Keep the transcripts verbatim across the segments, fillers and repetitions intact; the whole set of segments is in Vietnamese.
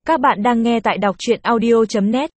Các bạn đang nghe tại đọc truyện audio chấm net.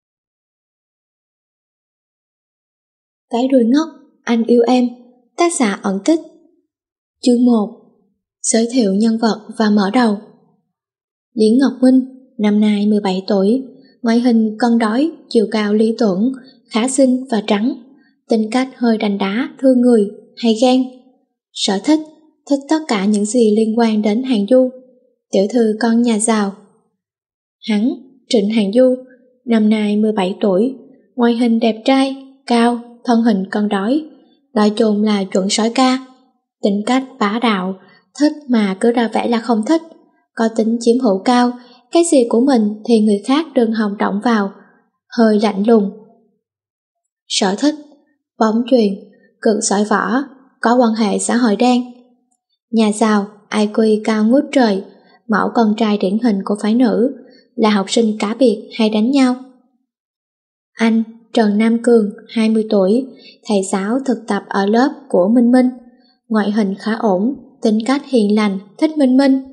Cái đuôi ngốc, anh yêu em. Tác giả ẩn tích. Chương một. Giới thiệu nhân vật và mở đầu. Lý Ngọc Minh, năm nay mười bảy tuổi, ngoại hình cân đối, chiều cao lý tưởng, khá xinh và trắng, tính cách hơi đành đá, thương người, hay ghen. Sở thích, thích tất cả những gì liên quan đến hàng du, tiểu thư con nhà giàu. Hắn, Trịnh Hàng Du, năm nay mười bảy tuổi, ngoại hình đẹp trai, cao, thân hình cân đối, nói chung là chuẩn sói ca. Tính cách bá đạo, thích mà cứ ra vẻ là không thích, có tính chiếm hữu cao, cái gì của mình thì người khác đừng hòng động vào, hơi lạnh lùng. Sở thích, bóng chuyền, cực giỏi võ, có quan hệ xã hội đen. Nhà giàu, i kiu cao ngút trời, mẫu con trai điển hình của phái nữ, là học sinh cá biệt hay đánh nhau. Anh, Trần Nam Cường, hai mươi tuổi, thầy giáo thực tập ở lớp của Minh Minh, ngoại hình khá ổn, tính cách hiền lành, thích Minh Minh.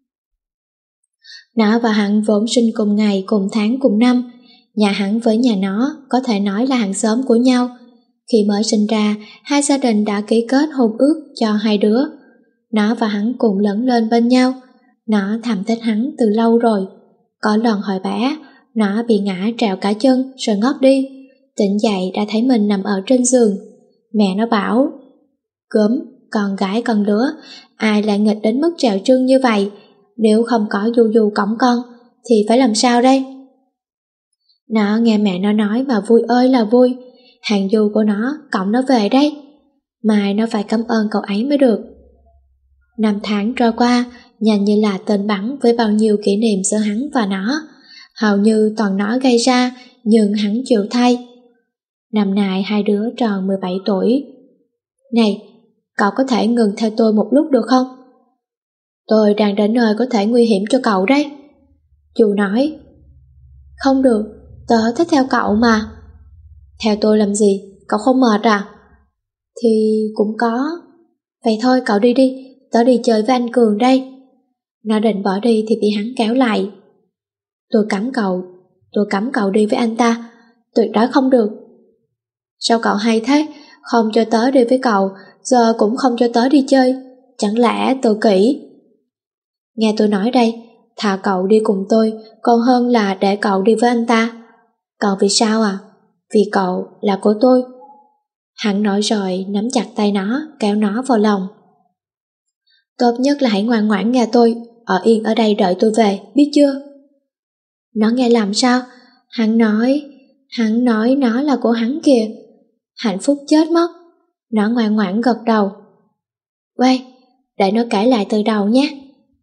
Nó và hắn vốn sinh cùng ngày, cùng tháng, cùng năm, nhà hắn với nhà nó có thể nói là hàng xóm của nhau. Khi mới sinh ra, hai gia đình đã ký kết hôn ước cho hai đứa. Nó và hắn cùng lớn lên bên nhau, nó thầm thích hắn từ lâu rồi. Có lần hồi bé, nó bị ngã trèo cả chân rồi ngất đi, tỉnh dậy đã thấy mình nằm ở trên giường. Mẹ nó bảo, gớm, con gái con lứa, ai lại nghịch đến mức trèo chân như vậy, nếu không có Du Du cõng con, thì phải làm sao đây? Nó nghe mẹ nó nói mà vui ơi là vui, hàng Du của nó cõng nó về đây, mai nó phải cảm ơn cậu ấy mới được. Năm tháng trôi qua, nhanh như là tên bắn với bao nhiêu kỷ niệm giữa hắn và nó, hầu như toàn nó gây ra, nhưng hắn chịu thay. Năm nay hai đứa tròn mười bảy tuổi. Này, cậu có thể ngừng theo tôi một lúc được không? Tôi đang đến nơi có thể nguy hiểm cho cậu đấy. Chú nói. Không được, tớ thích theo cậu mà. Theo tôi làm gì, cậu không mệt à? Thì cũng có. Vậy thôi cậu đi đi, tớ đi chơi với anh Cường đây. Nó định bỏ đi thì bị hắn kéo lại. Tôi cấm cậu, tôi cấm cậu đi với anh ta, tuyệt đối không được. Sao cậu hay thế, không cho tớ đi với cậu, giờ cũng không cho tớ đi chơi, chẳng lẽ tự kỷ? Nghe tôi nói đây, thà cậu đi cùng tôi còn hơn là để cậu đi với anh ta. Cậu vì sao à? Vì cậu là của tôi. Hắn nói rồi nắm chặt tay nó, kéo nó vào lòng. Tốt nhất là hãy ngoan ngoãn nghe tôi, ở yên ở đây đợi tôi về, biết chưa? Nó nghe làm sao? Hắn nói, hắn nói nó là của hắn kìa. Hạnh phúc chết mất. Nó ngoan ngoãn gật đầu. Quay, để nó kể lại từ đầu nhé.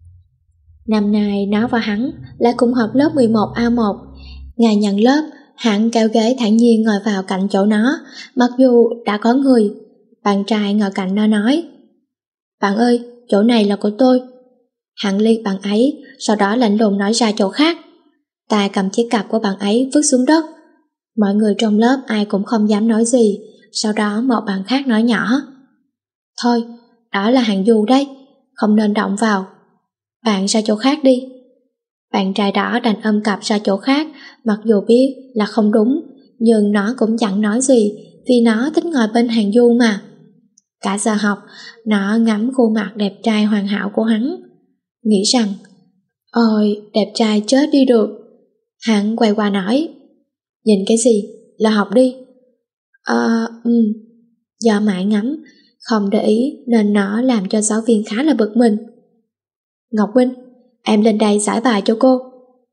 Năm nay nó và hắn lại cùng học lớp mười một A một. Ngày nhận lớp, hắn kéo ghế thản nhiên ngồi vào cạnh chỗ nó, mặc dù đã có người. Bạn trai ngồi cạnh nó nói, bạn ơi, chỗ này là của tôi. Hắn liếc bạn ấy, sau đó lạnh lùng nói ra chỗ khác. Tay cầm chiếc cặp của bạn ấy vứt xuống đất. Mọi người trong lớp ai cũng không dám nói gì. Sau đó một bạn khác nói nhỏ, thôi, đó là Hàng Du đấy, không nên động vào. Bạn ra chỗ khác đi. Bạn trai đó đành ôm cặp ra chỗ khác, mặc dù biết là không đúng, nhưng nó cũng chẳng nói gì, vì nó thích ngồi bên Hàng Du mà. Cả giờ học, nó ngắm khuôn mặt đẹp trai hoàn hảo của hắn, nghĩ rằng, ôi, đẹp trai chết đi được. Hắn quay qua nói, nhìn cái gì, là học đi. Ờ, ừ, do mãi ngắm, không để ý nên nó làm cho giáo viên khá là bực mình. Ngọc Minh, em lên đây giải bài cho cô.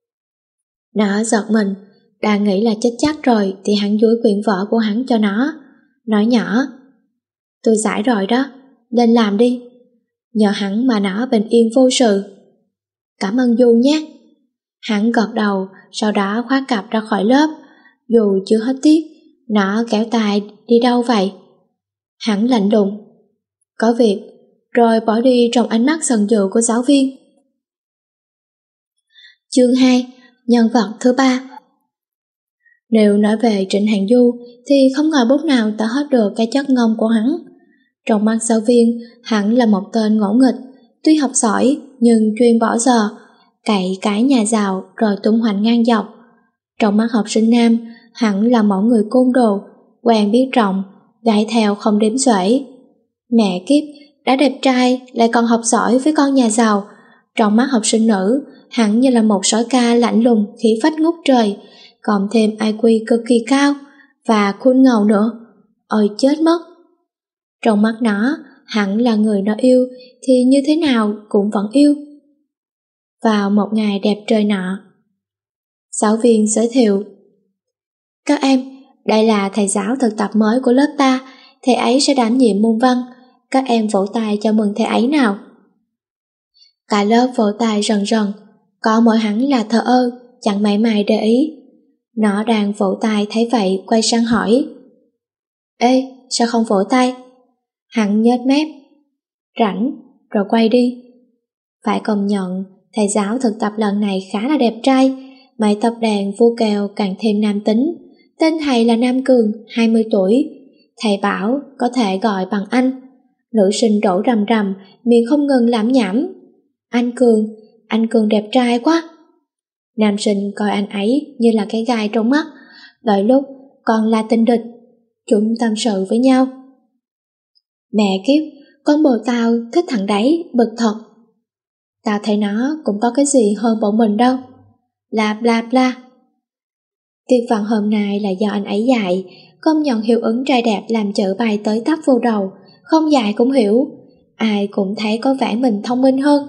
Nó giật mình, đang nghĩ là chết chắc rồi thì hắn dúi quyển vở của hắn cho nó, nói nhỏ, tôi giải rồi đó, lên làm đi. Nhờ hắn mà nó bình yên vô sự. Cảm ơn Du nhé. Hắn gật đầu, sau đó khóa cặp ra khỏi lớp. Dù chưa hết tiết, nó kéo tay đi đâu vậy? Hắn lạnh lùng, có việc, rồi bỏ đi trong ánh mắt giận dữ của giáo viên. Chương hai. Nhân vật thứ ba. Nếu nói về Trịnh Hàng Du thì không ngờ bút nào tả hết được cái chất ngông của hắn. Trong mắt giáo viên, hắn là một tên ngỗ nghịch, tuy học giỏi nhưng chuyên bỏ giờ. cậy cái nhà giàu rồi tung hoành ngang dọc. Trong mắt học sinh nam, hẳn là mẫu người côn đồ, quen biết rộng, gái theo không đếm xuể. Mẹ kiếp, đã đẹp trai lại còn học giỏi với con nhà giàu, trong mắt học sinh nữ hẳn như là một sói ca lạnh lùng khí phách ngút trời, còn thêm i kiu cực kỳ cao và khuôn ngầu nữa. Ôi chết mất! Trong mắt nó, hẳn là người nó yêu thì như thế nào cũng vẫn yêu. Vào một ngày đẹp trời nọ, giáo viên giới thiệu: các em, đây là thầy giáo thực tập mới của lớp ta, thầy ấy sẽ đảm nhiệm môn văn, các em vỗ tay chào mừng thầy ấy nào. Cả lớp vỗ tay rần rần, có mỗi hắn là thờ ơ, chẳng mảy may để ý. Nó đang vỗ tay thấy vậy quay sang hỏi: ê, sao không vỗ tay? Hắn nhếch mép: rảnh, rồi quay đi. Phải công nhận, thầy giáo thực tập lần này khá là đẹp trai, mái tóc đàn vu kèo càng thêm nam tính. Tên thầy là Nam Cường, hai mươi tuổi. Thầy bảo có thể gọi bằng anh. Nữ sinh đổ rầm rầm, miệng không ngừng lẩm nhẩm: anh Cường, anh Cường đẹp trai quá. Nam sinh coi anh ấy như là cái gai trong mắt, đợi lúc còn là tình địch. Chúng tâm sự với nhau: mẹ kiếp, con bồ tao thích thằng đấy, bực thật. Tao thấy nó cũng có cái gì hơn bọn mình đâu. Bla bla bla. Tiết văn hôm nay là do anh ấy dạy, công nhận hiệu ứng trai đẹp làm chữ bài tới tấp vô đầu, không dạy cũng hiểu, ai cũng thấy có vẻ mình thông minh hơn.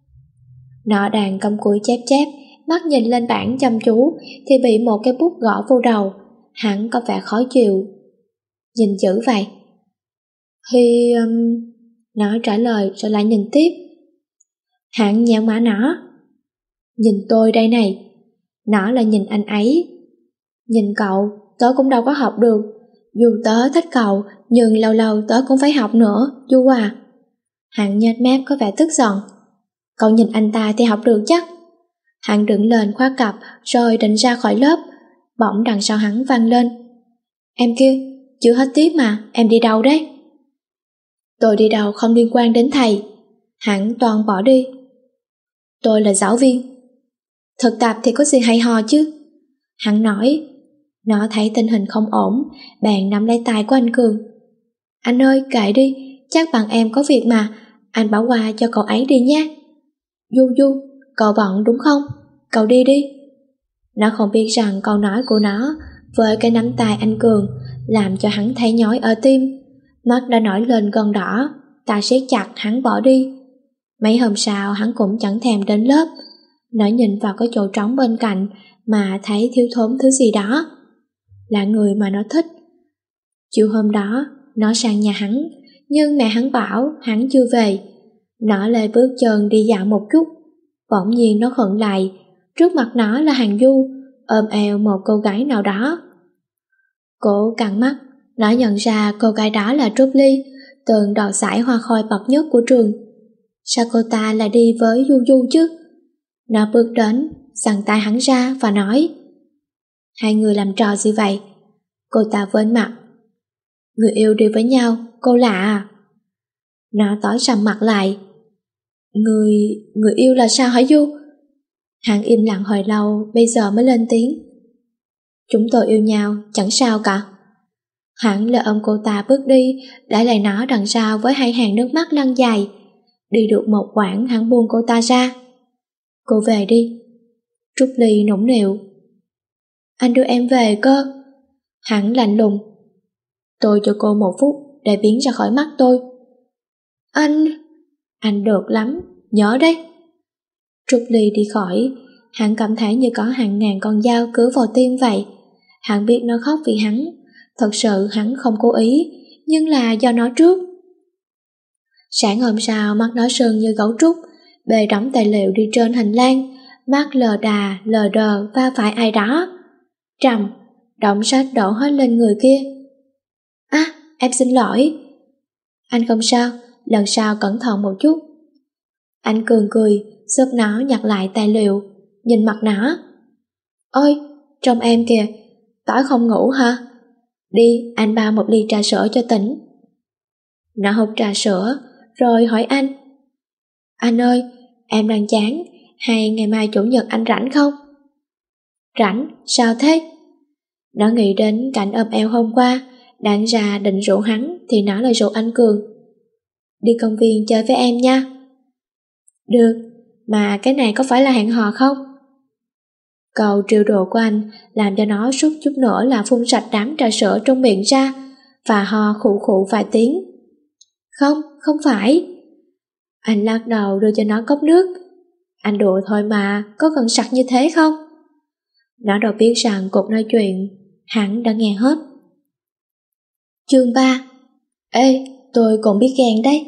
Nó đang cầm cúi chép chép, mắt nhìn lên bảng chăm chú thì bị một cái bút gõ vô đầu, hắn có vẻ khó chịu. Nhìn chữ vậy. Thì... Um... Nó trả lời rồi lại nhìn tiếp. Hắn nhéo má nó: nhìn tôi đây này. Nó lại nhìn anh ấy: nhìn cậu, tớ cũng đâu có học được. Dù tớ thích cậu, nhưng lâu lâu tớ cũng phải học nữa, Du à. Hắn nhếch mép có vẻ tức giận: cậu nhìn anh ta thì học được chắc. Hắn đứng lên khóa cặp rồi định ra khỏi lớp. Bỗng đằng sau hắn vang lên: em kia, chưa hết tiết mà, em đi đâu đấy? Tôi đi đâu không liên quan đến thầy. Hắn toàn bỏ đi. Tôi là giáo viên. Thực tập thì có gì hay ho chứ? Hắn nói. Nó thấy tình hình không ổn, bèn nắm lấy tay của anh Cường: anh ơi, kệ đi, chắc bạn em có việc mà, anh bảo qua cho cậu ấy đi nhé. Du Du, cậu bận đúng không? Cậu đi đi. Nó không biết rằng câu nói của nó với cái nắm tay anh Cường làm cho hắn thấy nhói ở tim. Mắt đã nổi lên gần đỏ, tay siết chặt hắn bỏ đi. Mấy hôm sau hắn cũng chẳng thèm đến lớp. Nó nhìn vào cái chỗ trống bên cạnh mà thấy thiếu thốn thứ gì đó. Là người mà nó thích. Chiều hôm đó nó sang nhà hắn, nhưng mẹ hắn bảo hắn chưa về. Nó lê bước chân đi dạo một chút, bỗng nhiên nó khựng lại. Trước mặt nó là Hàn Du, ôm eo một cô gái nào đó. Cô căng mắt, nó nhận ra cô gái đó là Trúc Ly, từng đoạt giải hoa khôi bậc nhất của trường. Sao cô ta lại đi với Du Du chứ? Nó bước đến, giằng tay hắn ra và nói: hai người làm trò gì vậy? Cô ta vênh mặt: người yêu đi với nhau, cô lạ à? Nó tối sầm mặt lại: Người... người yêu là sao hả Du? Hắn im lặng hồi lâu, bây giờ mới lên tiếng: chúng tôi yêu nhau, chẳng sao cả. Hắn lờ ôm cô ta bước đi, để lại nó đằng sau với hai hàng nước mắt lăn dài. Đi được một quãng hắn buông cô ta ra. Cô về đi. Trúc Ly nũng nịu: anh đưa em về cơ. Hắn lạnh lùng: tôi cho cô một phút để biến ra khỏi mắt tôi. Anh... anh được lắm, nhớ đấy. Trúc Ly đi khỏi, hắn cảm thấy như có hàng ngàn con dao cứa vào tim vậy. Hắn biết nó khóc vì hắn. Thật sự hắn không cố ý, nhưng là do nó trước. Sáng hôm sau mắt nó sưng như gấu trúc, bê đóng tài liệu đi trên hành lang, mắt lờ đà lờ đờ va phải ai đó. Trầm, đống sách đổ hết lên người kia. À, em xin lỗi. Anh không sao, lần sau cẩn thận một chút. Anh Cường cười, giúp nó nhặt lại tài liệu, nhìn mặt nó. Ôi, trông em kìa, tối không ngủ hả? Đi, anh bao một ly trà sữa cho tỉnh. Nó hút trà sữa, rồi hỏi anh: anh ơi, em đang chán, hay ngày mai chủ nhật anh rảnh không? Rảnh, sao thế? Nó nghĩ đến cảnh ôm eo hôm qua, đáng ra định rủ hắn thì nó lại rủ anh Cường. Đi công viên chơi với em nha. Được, mà cái này có phải là hẹn hò không? Câu trêu đùa của anh làm cho nó suýt chút nữa là phun sạch đám trà sữa trong miệng ra và ho khụ khụ vài tiếng. Không, không phải. Anh lắc đầu đưa cho nó cốc nước. Anh đùa thôi mà, có cần sặc như thế không? Nó đâu biết rằng cuộc nói chuyện hắn đã nghe hết. Chương ba. Ê, tôi cũng biết ghen đấy.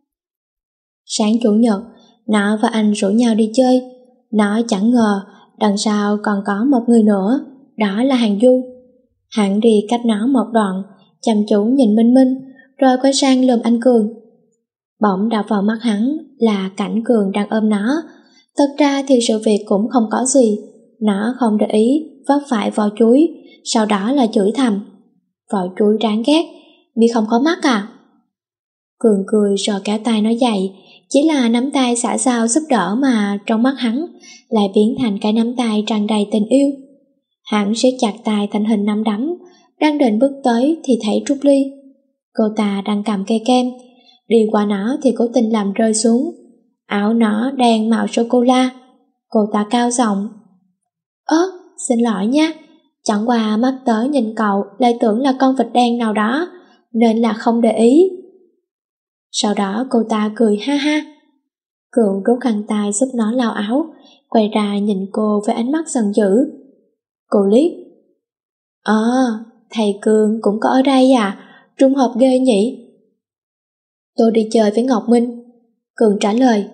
Sáng chủ nhật, nó và anh rủ nhau đi chơi. Nó chẳng ngờ đằng sau còn có một người nữa, đó là Hàn Du. Hắn đi cách nó một đoạn, chăm chú nhìn Minh Minh, rồi quay sang lườm anh Cường. Bỗng đập vào mắt hắn là cảnh Cường đang ôm nó. Thật ra thì sự việc cũng không có gì. Nó không để ý, vấp phải vỏ chuối, sau đó là chửi thầm. Vỏ chuối đáng ghét, mi không có mắt à? Cường cười rồi kéo tay nó dậy, chỉ là nắm tay xả xao giúp đỡ mà trong mắt hắn lại biến thành cái nắm tay tràn đầy tình yêu. Hắn siết chặt tay thành hình nắm đấm, đang định bước tới thì thấy Trúc Ly. Cô ta đang cầm cây kem, đi qua nó thì cố tình làm rơi xuống. Áo nó đen màu sô-cô-la. Cô ta cao giọng: Ơ, xin lỗi nha, chẳng qua mắt tới nhìn cậu lại tưởng là con vịt đen nào đó, nên là không để ý. Sau đó cô ta cười ha ha. Cường rút khăn tay giúp nó lau áo, quay ra nhìn cô với ánh mắt giận dữ. Cô liếc. Ờ, à, thầy Cường cũng có ở đây à, trùng hợp ghê nhỉ. Tôi đi chơi với Ngọc Minh. Cường trả lời.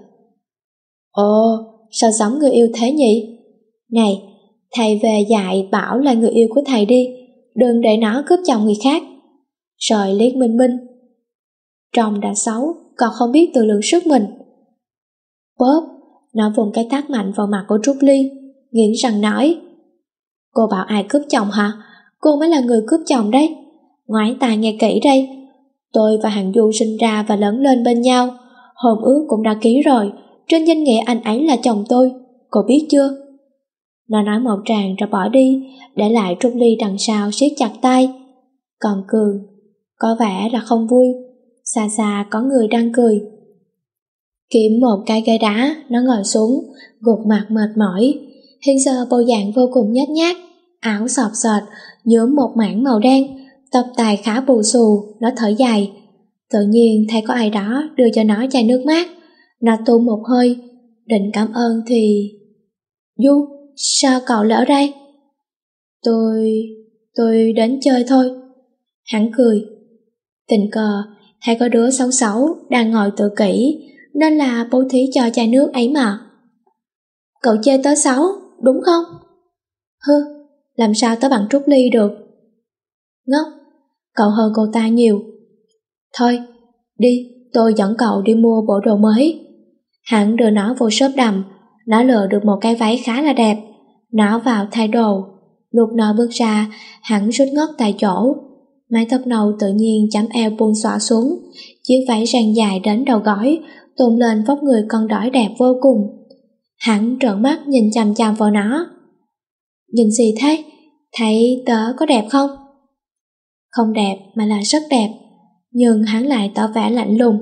Ồ, sao giống người yêu thế nhỉ? Này, thầy về dạy bảo là người yêu của thầy đi, đừng để nó cướp chồng người khác. Rồi liếc Minh Minh. Trông đã xấu, còn không biết tự lượng sức mình. Bóp, nó vùng cái tát mạnh vào mặt của Trúc Ly, nghiến răng nói. Cô bảo ai cướp chồng hả? Cô mới là người cướp chồng đấy. Ngoái tai nghe kỹ đây. Tôi và Hàn Du sinh ra và lớn lên bên nhau, hôn ước cũng đã ký rồi, trên danh nghĩa anh ấy là chồng tôi, cô biết chưa? Nó nói một tràng rồi bỏ đi, để lại Trúc Ly đằng sau siết chặt tay. Còn Cường có vẻ là không vui. Xa xa có người đang cười. Kiếm một cái ghế đá, nó ngồi xuống, gục mặt mệt mỏi. Hiện giờ bộ dạng vô cùng nhếch nhác, áo xọp xọt, nhuốm một mảng màu đen, tóc tai khá bù xù. Nó thở dài. Tự nhiên thấy có ai đó đưa cho nó chai nước mát. Nó tuôn một hơi, định cảm ơn thì... Du, sao cậu lỡ đây? Tôi... tôi đến chơi thôi. Hắn cười. Tình cờ hay có đứa xấu xấu đang ngồi tự kỷ, nên là bố thí cho chai nước ấy mà. Cậu chê tớ xấu, đúng không? Hư, làm sao tớ bằng Trúc Ly được? Ngốc, cậu hơn cô ta nhiều. Thôi, đi, tôi dẫn cậu đi mua bộ đồ mới. Hắn đưa nó vô shop đầm, nó lựa được một cái váy khá là đẹp. Nó vào thay đồ. Lúc nó bước ra, hắn sút ngất tại chỗ. Mái tóc nâu tự nhiên chấm eo buông xõa xuống, chiếc váy rang dài đến đầu gối, tôn lên vóc người con đỏi đẹp vô cùng. Hắn trợn mắt nhìn chằm chằm vào nó. Nhìn gì thế? Thấy tớ có đẹp không? Không đẹp mà là rất đẹp, nhưng hắn lại tỏ vẻ lạnh lùng.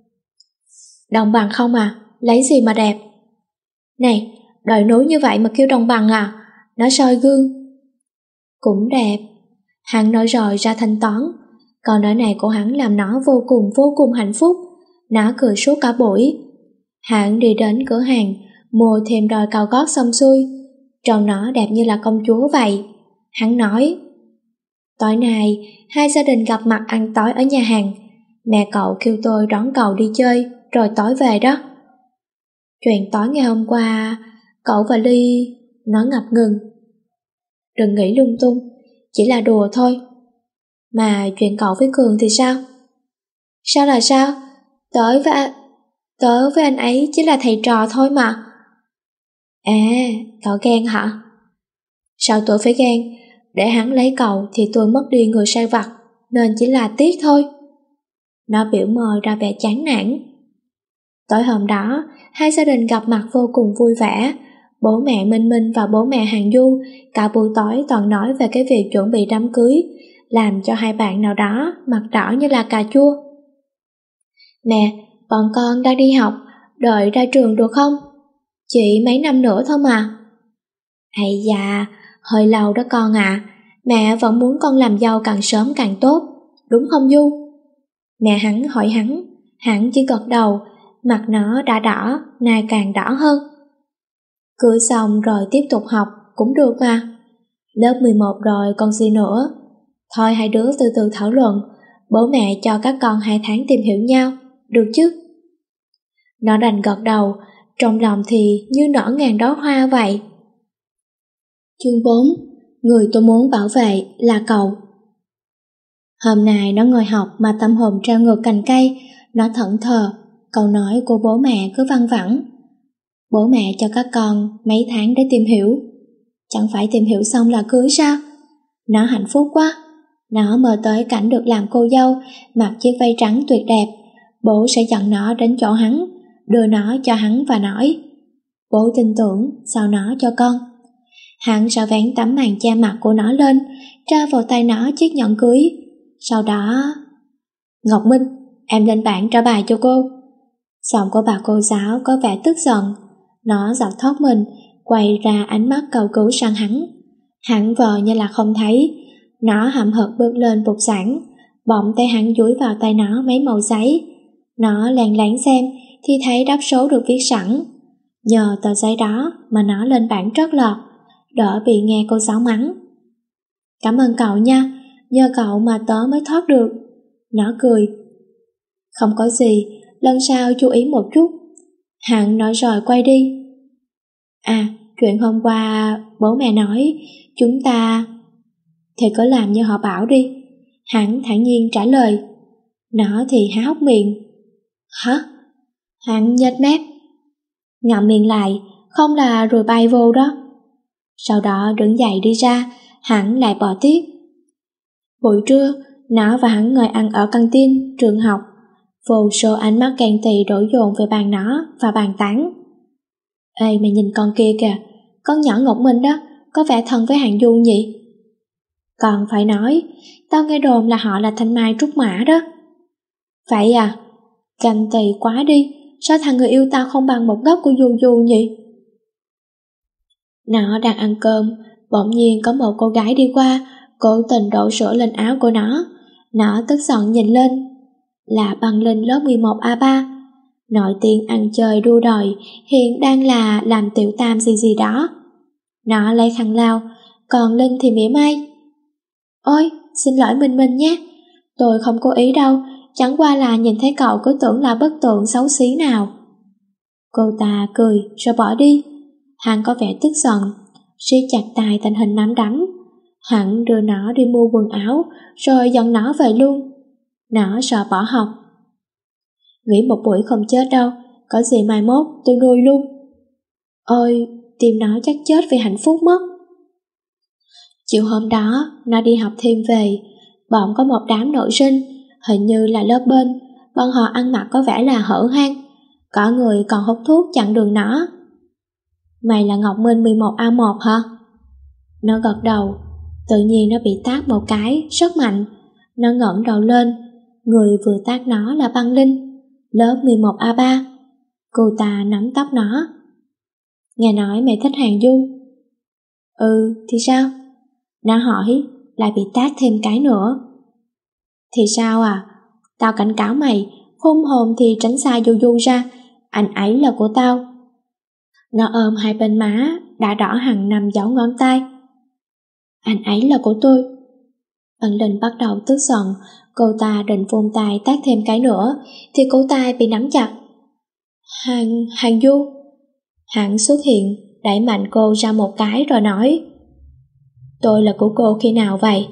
Đồng bằng không à, lấy gì mà đẹp? Này, đồi núi như vậy mà kêu đồng bằng à? Nó soi gương. Cũng đẹp. Hắn nói rồi ra thanh toán. Câu nói này của hắn làm nó vô cùng vô cùng hạnh phúc. Nó cười suốt cả buổi. Hắn đi đến cửa hàng, mua thêm đôi cao gót xong xuôi. Trông nó đẹp như là công chúa vậy. Hắn nói, tối nay hai gia đình gặp mặt ăn tối ở nhà hàng. Mẹ cậu kêu tôi đón cậu đi chơi, rồi tối về đó. Chuyện tối ngày hôm qua, cậu và Ly... Nó ngập ngừng. Đừng nghĩ lung tung, chỉ là đùa thôi. Mà chuyện cậu với Cường thì sao? Sao là sao? Tớ với anh... Tớ với anh ấy chỉ là thầy trò thôi mà. À, cậu ghen hả? Sao tôi phải ghen? Để hắn lấy cậu thì tôi mất đi người sai vặt, nên chỉ là tiếc thôi. Nó biểu môi ra vẻ chán nản. Tối hôm đó, hai gia đình gặp mặt vô cùng vui vẻ. Bố mẹ Minh Minh và bố mẹ Hàng Du cả buổi tối toàn nói về cái việc chuẩn bị đám cưới, làm cho hai bạn nào đó mặt đỏ như là cà chua. Mẹ, bọn con đang đi học, đợi ra trường được không? Chỉ mấy năm nữa thôi mà. Ây da, hơi lâu đó con à, mẹ vẫn muốn con làm giàu càng sớm càng tốt, đúng không Du? Mẹ hắn hỏi hắn, hắn chỉ gật đầu, mặt nó đã đỏ, nay càng đỏ hơn. Cưới xong rồi tiếp tục học cũng được mà. Lớp mười một rồi còn gì nữa. Thôi hai đứa từ từ thảo luận, bố mẹ cho các con hai tháng tìm hiểu nhau, được chứ? Nó đành gật đầu, trong lòng thì như nở ngàn đóa hoa vậy. Chương bốn. Người tôi muốn bảo vệ là cậu. Hôm nay nó ngồi học mà tâm hồn treo ngược cành cây, nó thẫn thờ, câu nói của bố mẹ cứ văng vẳng. Bố mẹ cho các con mấy tháng để tìm hiểu. Chẳng phải tìm hiểu xong là cưới sao? Nó hạnh phúc quá. Nó mơ tới cảnh được làm cô dâu, mặc chiếc váy trắng tuyệt đẹp. Bố sẽ dẫn nó đến chỗ hắn, đưa nó cho hắn và nói: bố tin tưởng, sao nó cho con. Hắn sẽ vén tấm màn che mặt của nó lên, tra vào tay nó chiếc nhẫn cưới. Sau đó... Ngọc Minh, em lên bảng trả bài cho cô. Giọng của bà cô giáo có vẻ tức giận. Nó giật thoát mình, quay ra ánh mắt cầu cứu sang hắn. Hắn vờ như là không thấy. Nó hậm hực bước lên bục giảng, bỗng tay hắn dúi vào tay nó mấy mẩu giấy. Nó lén lén xem thì thấy đáp số được viết sẵn. Nhờ tờ giấy đó mà nó lên bảng trót lọt, đỡ bị nghe cô giáo mắng. Cảm ơn cậu nha, nhờ cậu mà tớ mới thoát được. Nó cười. Không có gì, lần sau chú ý một chút. Hắn nói rồi quay đi. À, chuyện hôm qua bố mẹ nói chúng ta... Thì cứ làm như họ bảo đi. Hắn thản nhiên trả lời. Nó thì há hốc miệng. Hả? Hắn nhếch mép, ngậm miệng lại, không là rồi bay vô đó. Sau đó đứng dậy đi ra, hắn lại bỏ tiếp. Buổi trưa, nó và hắn ngồi ăn ở căng tin trường học. Vô số ánh mắt ghen tị đổ dồn về bàn nó và bàn tán. Ê mày nhìn con kia kìa, con nhỏ Ngọc Minh đó, có vẻ thân với Hàng Du nhỉ? Còn phải nói, tao nghe đồn là họ là thanh mai trúc mã đó. Vậy à? Ganh tị quá đi, sao thằng người yêu tao không bằng một góc của Du Du nhỉ? Nó đang ăn cơm, bỗng nhiên có một cô gái đi qua, cố tình đổ sữa lên áo của nó. Nó tức giận nhìn lên, là Băng Linh lớp mười một A ba. Nổi tiếng ăn chơi đua đòi, hiện đang là làm tiểu tam gì gì đó. Nó lấy khăn lau, còn Linh thì mỉa mai. Ôi, xin lỗi Minh Minh nhé, tôi không cố ý đâu, chẳng qua là nhìn thấy cậu cứ tưởng là bất tượng xấu xí nào. Cô ta cười rồi bỏ đi. Hắn có vẻ tức giận, siết chặt tay thành hình nắm đấm. Hắn đưa nó đi mua quần áo, rồi dẫn nó về luôn. Nó sợ bỏ học. Nghỉ một buổi không chết đâu, có gì mai mốt tôi nuôi luôn. Ôi, tim nó chắc chết vì hạnh phúc mất. Chiều hôm đó, nó đi học thêm về, bỗng có một đám nội sinh, hình như là lớp bên, bọn họ ăn mặc có vẻ là hở hang, có người còn hút thuốc chặn đường nó. Mày là Ngọc Minh mười một A một hả? Nó gật đầu, tự nhiên nó bị tát một cái, rất mạnh. Nó ngẩng đầu lên, người vừa tát nó là Băng Linh, lớp mười một A ba. Cô ta nắm tóc nó. Nghe nói mày thích Hàng Du. Ừ, thì sao? Nó hỏi, lại bị tát thêm cái nữa. Thì sao à? Tao cảnh cáo mày, hôn hồn thì tránh xa Du Du ra, anh ấy là của tao. Nó ôm hai bên má, đã đỏ hằn nằm dấu ngón tay. Anh ấy là của tôi. Băng Linh bắt đầu tức giận, cô ta định vung tay tát thêm cái nữa, thì cổ tay bị nắm chặt. Hàng, Hàng Du. Hắn xuất hiện, đẩy mạnh cô ra một cái rồi nói. Tôi là của cô khi nào vậy?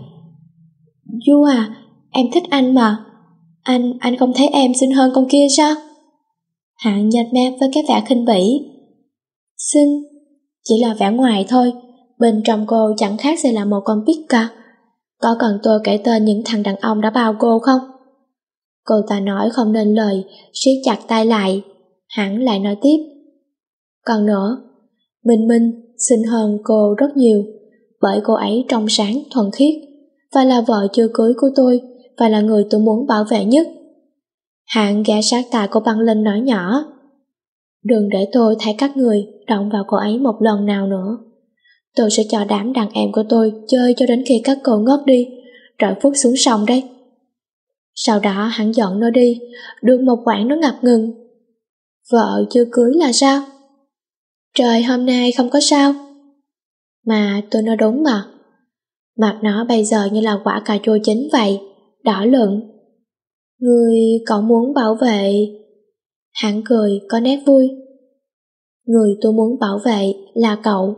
Du à, em thích anh mà. Anh, anh không thấy em xinh hơn con kia sao? Hắn nhếch mép với cái vẻ khinh bỉ. Xinh? Chỉ là vẻ ngoài thôi, bên trong cô chẳng khác gì là một con picca. Có cần tôi kể tên những thằng đàn ông đã bao cô không? Cô ta nói không nên lời, siết chặt tay lại. Hắn lại nói tiếp. Còn nữa, Minh Minh xinh hơn cô rất nhiều, bởi cô ấy trong sáng thuần khiết, và là vợ chưa cưới của tôi, và là người tôi muốn bảo vệ nhất. Hắn ghé sát tai cô băng lên nói nhỏ. Đừng để tôi thấy các người động vào cô ấy một lần nào nữa. Tôi sẽ cho đám đàn em của tôi chơi cho đến khi các cô ngất đi, rồi phút xuống sông đấy. Sau đó hắn dọn nó đi, được một quãng nó ngập ngừng. Vợ chưa cưới là sao? Trời hôm nay không có sao. Mà tôi nói đúng mà. Mặt nó bây giờ như là quả cà chua chín vậy, đỏ lựng. Người cậu muốn bảo vệ... Hắn cười có nét vui. Người tôi muốn bảo vệ là cậu.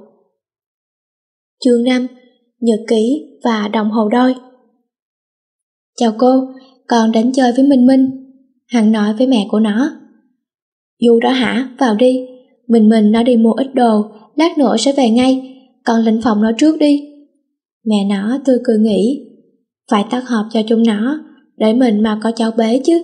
Chương năm, nhật ký và đồng hồ đôi. Chào cô, con đến chơi với Minh Minh. Hằng nói với mẹ của nó. Du đó hả, vào đi. Minh Minh nó đi mua ít đồ, lát nữa sẽ về ngay. Con lên phòng nó trước đi. Mẹ nó tươi cười nghĩ, phải tắt hộp cho chúng nó, để mình mà có cháu bế chứ.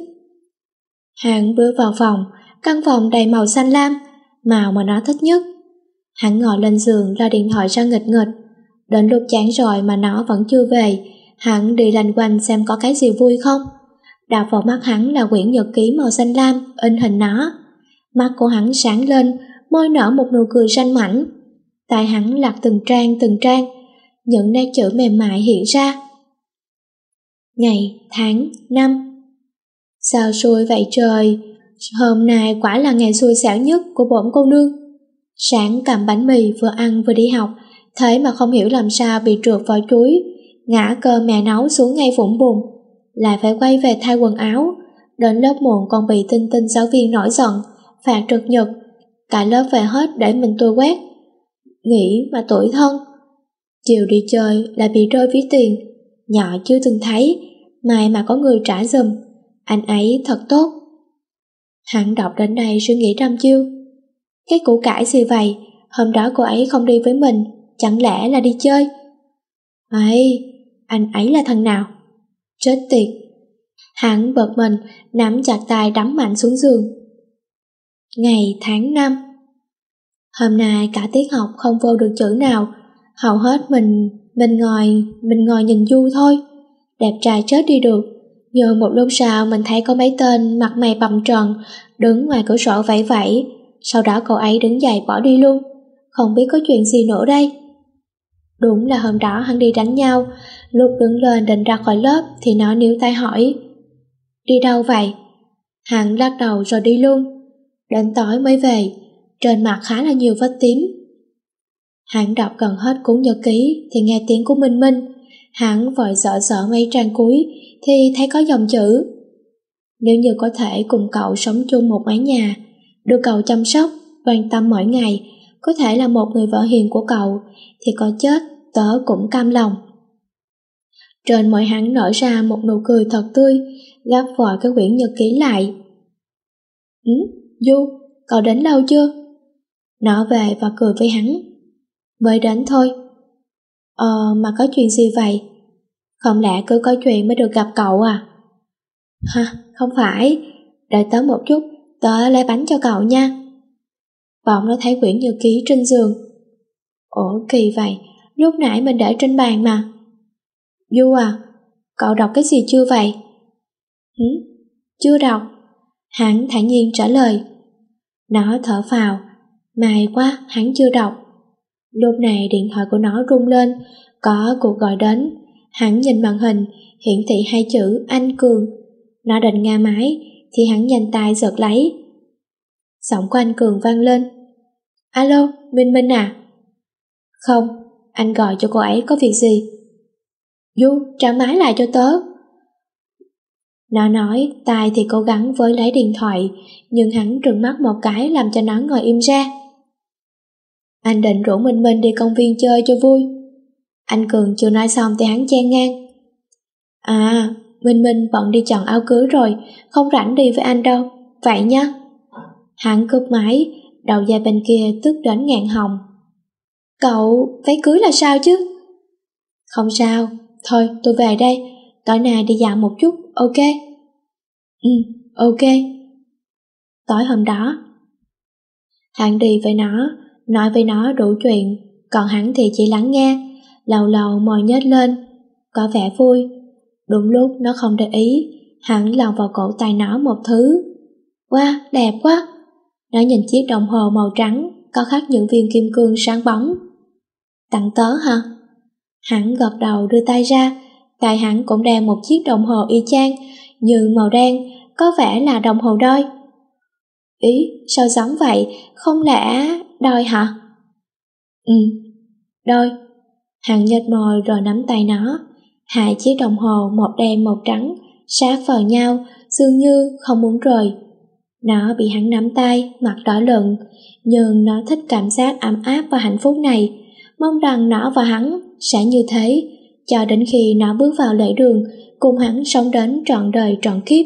Hắn bước vào phòng, căn phòng đầy màu xanh lam, màu mà nó thích nhất. Hắn ngồi lên giường lo điện thoại ra nghịch nghịch. Đến lúc chán rồi mà nó vẫn chưa về, hắn đi lanh quanh xem có cái gì vui không. Đập vào mắt hắn là quyển nhật ký màu xanh lam in hình nó. Mắt của hắn sáng lên, môi nở một nụ cười ranh mãnh. Tai hắn lật từng trang từng trang, những nét chữ mềm mại hiện ra. Ngày, tháng, năm. Sao xui vậy trời, hôm nay quả là ngày xui xẻo nhất của bổn cô nương. Sáng cầm bánh mì vừa ăn vừa đi học, thế mà không hiểu làm sao bị trượt vỏ chuối, ngã cơm mẹ nấu xuống ngay vũng bùn, lại phải quay về thay quần áo. Đến lớp muộn còn bị Tinh Tinh giáo viên nổi giận, phạt trực nhật, cả lớp về hết để mình tôi quét. Nghĩ mà tủi thân. Chiều đi chơi lại bị rơi ví tiền, nhỏ chưa từng thấy, may mà có người trả giùm, anh ấy thật tốt. Hắn đọc đến đây suy nghĩ đăm chiêu. Cái củ cải gì vậy, hôm đó cô ấy không đi với mình, chẳng lẽ là đi chơi? Ấy, anh ấy là thằng nào? Chết tiệt. Hắn bật mình, nắm chặt tay đấm mạnh xuống giường. Ngày tháng năm. Hôm nay cả tiết học không vô được chữ nào, hầu hết mình, mình ngồi, mình ngồi nhìn Du thôi. Đẹp trai chết đi được. Nhưng một lúc sau mình thấy có mấy tên mặt mày bầm trần đứng ngoài cửa sổ vẫy vẫy. Sau đó cậu ấy đứng dậy bỏ đi luôn. Không biết có chuyện gì nữa đây. Đúng là hôm đó hắn đi đánh nhau. Lúc đứng lên định ra khỏi lớp thì nó níu tay hỏi, đi đâu vậy? Hắn lắc đầu rồi đi luôn. Đến tối mới về, trên mặt khá là nhiều vết tím. Hắn đọc gần hết cuốn nhật ký thì nghe tiếng của Minh Minh. Hắn vội dở dở mấy trang cuối thì thấy có dòng chữ: nếu như có thể cùng cậu sống chung một mái nhà, được cậu chăm sóc, quan tâm mỗi ngày, có thể là một người vợ hiền của cậu, thì có chết tớ cũng cam lòng. Trên môi hắn nở ra một nụ cười thật tươi, gấp vội cái quyển nhật ký lại. Ừ, Du, cậu đến lâu chưa? Nó về và cười với hắn. Mới đến thôi. Ờ, mà có chuyện gì vậy? Không lẽ cứ có chuyện mới được gặp cậu à? Ha, không phải. Đợi tớ một chút, tớ lấy bánh cho cậu nha. Bỗng nó thấy quyển nhật ký trên giường. Ủa kỳ vậy, lúc nãy mình để trên bàn mà. Du à, cậu đọc cái gì chưa vậy? Hử? Chưa đọc. Hắn thản nhiên trả lời. Nó thở phào. May quá, hắn chưa đọc. Lúc này điện thoại của nó rung lên, có cuộc gọi đến. Hắn nhìn màn hình, hiển thị hai chữ Anh Cường. Nó định nghe máy, thì hắn nhanh tay giật lấy. Giọng của anh Cường vang lên. Alo, Minh Minh à? Không, anh gọi cho cô ấy có việc gì? Du, trả máy lại cho tớ. Nó nói, tay thì cố gắng với lấy điện thoại, nhưng hắn trừng mắt một cái làm cho nó ngồi im ra. Anh định rủ Minh Minh đi công viên chơi cho vui. Anh Cường chưa nói xong thì hắn chen ngang. À, Minh Minh bận đi chọn áo cưới rồi, không rảnh đi với anh đâu, vậy nhá. Hắn cướp máy, đầu dây bên kia tức đến ngạn họng. Cậu, váy cưới là sao chứ? Không sao, thôi tôi về đây, tối nay đi dạo một chút, ok? Ừ, ok. Tối hôm đó, Hắn đi với nó, nói với nó đủ chuyện, còn hắn thì chỉ lắng nghe, lâu lâu môi nhếch lên, có vẻ vui. Đúng lúc nó không để ý, hắn lòng vào cổ tay nó một thứ. Wow, đẹp quá! Nó nhìn chiếc đồng hồ màu trắng, có khắc những viên kim cương sáng bóng. Tặng tớ hả? Hắn gật đầu đưa tay ra, tay hắn cũng đeo một chiếc đồng hồ y chang, nhưng màu đen, có vẻ là đồng hồ đôi. Ý, sao giống vậy, không lẽ đôi hả? Ừ, đôi. Hắn nhếch môi rồi nắm tay nó, hai chiếc đồng hồ một đen một trắng, sát vào nhau, dường như không muốn rời. Nó bị hắn nắm tay, mặt đỏ lựng, nhưng nó thích cảm giác ấm áp và hạnh phúc này, mong rằng nó và hắn sẽ như thế, cho đến khi nó bước vào lễ đường, cùng hắn sống đến trọn đời trọn kiếp.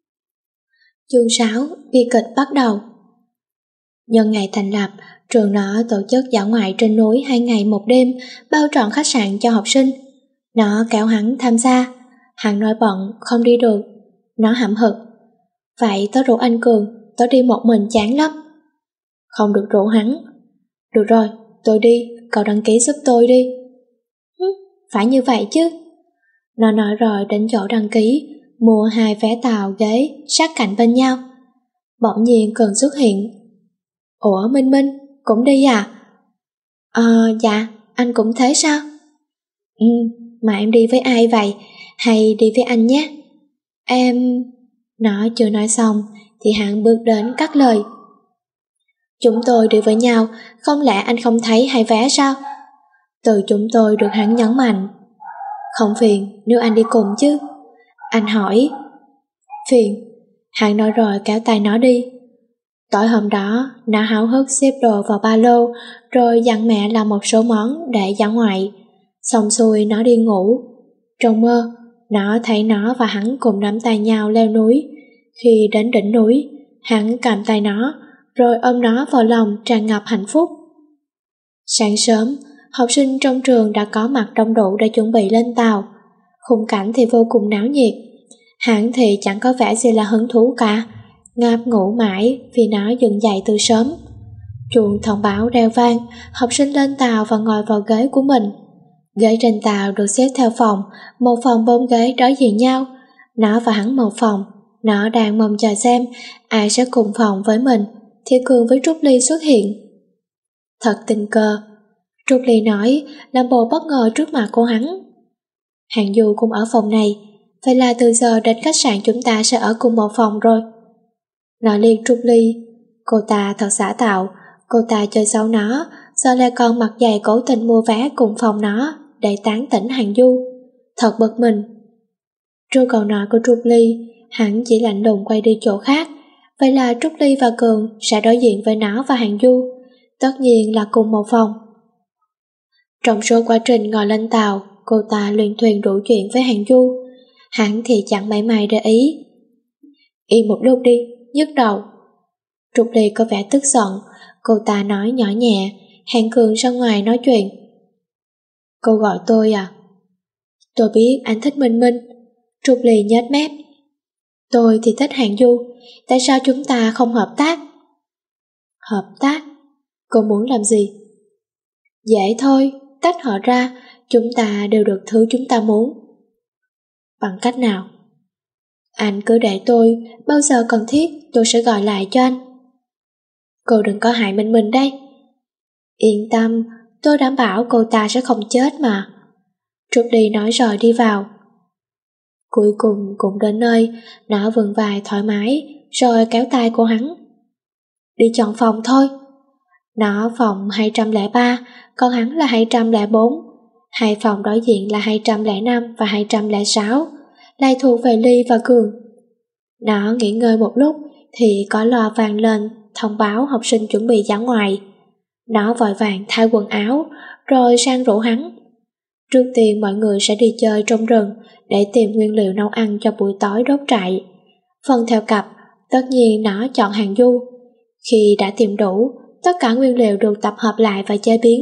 Chương sáu, bi kịch bắt đầu. Nhân ngày thành lập, trường nó tổ chức dã ngoại trên núi hai ngày một đêm, bao trọn khách sạn cho học sinh. Nó kéo hắn tham gia, hắn nói bận không đi được. Nó hậm hực. Vậy tớ rủ anh Cường, tớ đi một mình chán lắm. Không được rủ hắn. Được rồi, tôi đi, cậu đăng ký giúp tôi đi. Hứ, phải như vậy chứ. Nó nói rồi đến chỗ đăng ký, mua hai vé tàu ghế sát cạnh bên nhau. Bỗng nhiên Cường xuất hiện. Ủa Minh Minh, cũng đi à? Ờ, dạ, anh cũng thế sao? Ừ, mà em đi với ai vậy? Hay đi với anh nhé? Em... Nó chưa nói xong thì hắn bước đến cắt lời. Chúng tôi đi với nhau, không lẽ anh không thấy hai vé sao? Từ chúng tôi được hắn nhấn mạnh. Không phiền nếu anh đi cùng chứ? Anh hỏi. Phiền. Hắn nói rồi kéo tay nó đi. Tối hôm đó, nó háo hức xếp đồ vào ba lô, rồi dặn mẹ làm một số món để dã ngoại. Xong xuôi nó đi ngủ. Trong mơ, nó thấy nó và hắn cùng nắm tay nhau leo núi. Khi đến đỉnh núi, hắn cầm tay nó, rồi ôm nó vào lòng tràn ngập hạnh phúc. Sáng sớm, học sinh trong trường đã có mặt đông đủ để chuẩn bị lên tàu. Khung cảnh thì vô cùng náo nhiệt. Hắn thì chẳng có vẻ gì là hứng thú cả, ngáp ngủ mãi vì nó dừng dậy từ sớm. Chuông thông báo reo vang, học sinh lên tàu và ngồi vào ghế của mình. Ghế trên tàu được xếp theo phòng, một phòng bốn ghế đối diện nhau. Nó và hắn một phòng. Nó đang mong chờ xem ai sẽ cùng phòng với mình, thì Cường với Trúc Ly xuất hiện. Thật tình cờ, Trúc Ly nói, làm bộ bất ngờ trước mặt cô hắn. Hạng Du cũng ở phòng này, vậy là từ giờ đến khách sạn chúng ta sẽ ở cùng một phòng rồi. Nói liền Trúc Ly, cô ta thật giả tạo, cô ta chơi xấu nó, giờ lại còn mặt dày cố tình mua vé cùng phòng nó để tán tỉnh Hạng Du. Thật bực mình. Trước câu nói của Trúc Ly, hắn chỉ lạnh lùng quay đi chỗ khác. Vậy là Trúc Ly và Cường sẽ đối diện với nó và Hạng Du, tất nhiên là cùng một phòng. Trong suốt quá trình ngồi lên tàu, cô ta luyên thuyên đủ chuyện với Hạng Du. Hắn thì chẳng mảy may để ý. Yên một lúc đi, nhức đầu. Trúc Ly có vẻ tức giận, cô ta nói nhỏ nhẹ, hẹn Cường ra ngoài nói chuyện. Cô gọi tôi à? Tôi biết anh thích Minh Minh. Trúc Ly nhếch mép. Tôi thì thích Hạng Du, tại sao chúng ta không hợp tác? Hợp tác? Cô muốn làm gì? Dễ thôi, tách họ ra, chúng ta đều được thứ chúng ta muốn. Bằng cách nào? Anh cứ để tôi, bao giờ cần thiết tôi sẽ gọi lại cho anh. Cô đừng có hại Minh Minh đây. Yên tâm, tôi đảm bảo cô ta sẽ không chết mà. Trúc Ly nói rồi đi vào. Cuối cùng cũng đến nơi, nó vươn vai thoải mái, rồi kéo tay của hắn. Đi chọn phòng thôi. Nó phòng hai trăm lẻ ba, còn hắn là hai trăm lẻ bốn. Hai phòng đối diện là hai trăm lẻ năm và hai trăm lẻ sáu, lại thuộc về Ly và Cường. Nó nghỉ ngơi một lúc thì có loa vang lên thông báo học sinh chuẩn bị dã ngoại. Nó vội vàng thay quần áo rồi sang rủ hắn. Trước tiên mọi người sẽ đi chơi trong rừng để tìm nguyên liệu nấu ăn cho buổi tối đốt trại. Phần theo cặp, tất nhiên nó chọn Hạng Du. Khi đã tìm đủ, tất cả nguyên liệu được tập hợp lại và chế biến.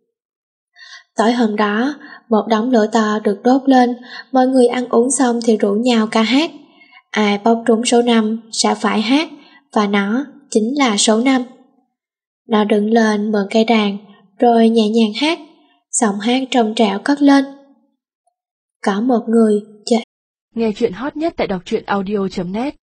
Tối hôm đó, một đống lửa to được đốt lên, mọi người ăn uống xong thì rủ nhau ca hát. Ai bóc trúng số năm sẽ phải hát, và nó chính là số năm. Nó đứng lên mượn cây đàn, rồi nhẹ nhàng hát, giọng hát trong trẻo cất lên. Có một người chờ. Nghe chuyện hot nhất tại đọc truyện audio chấm net.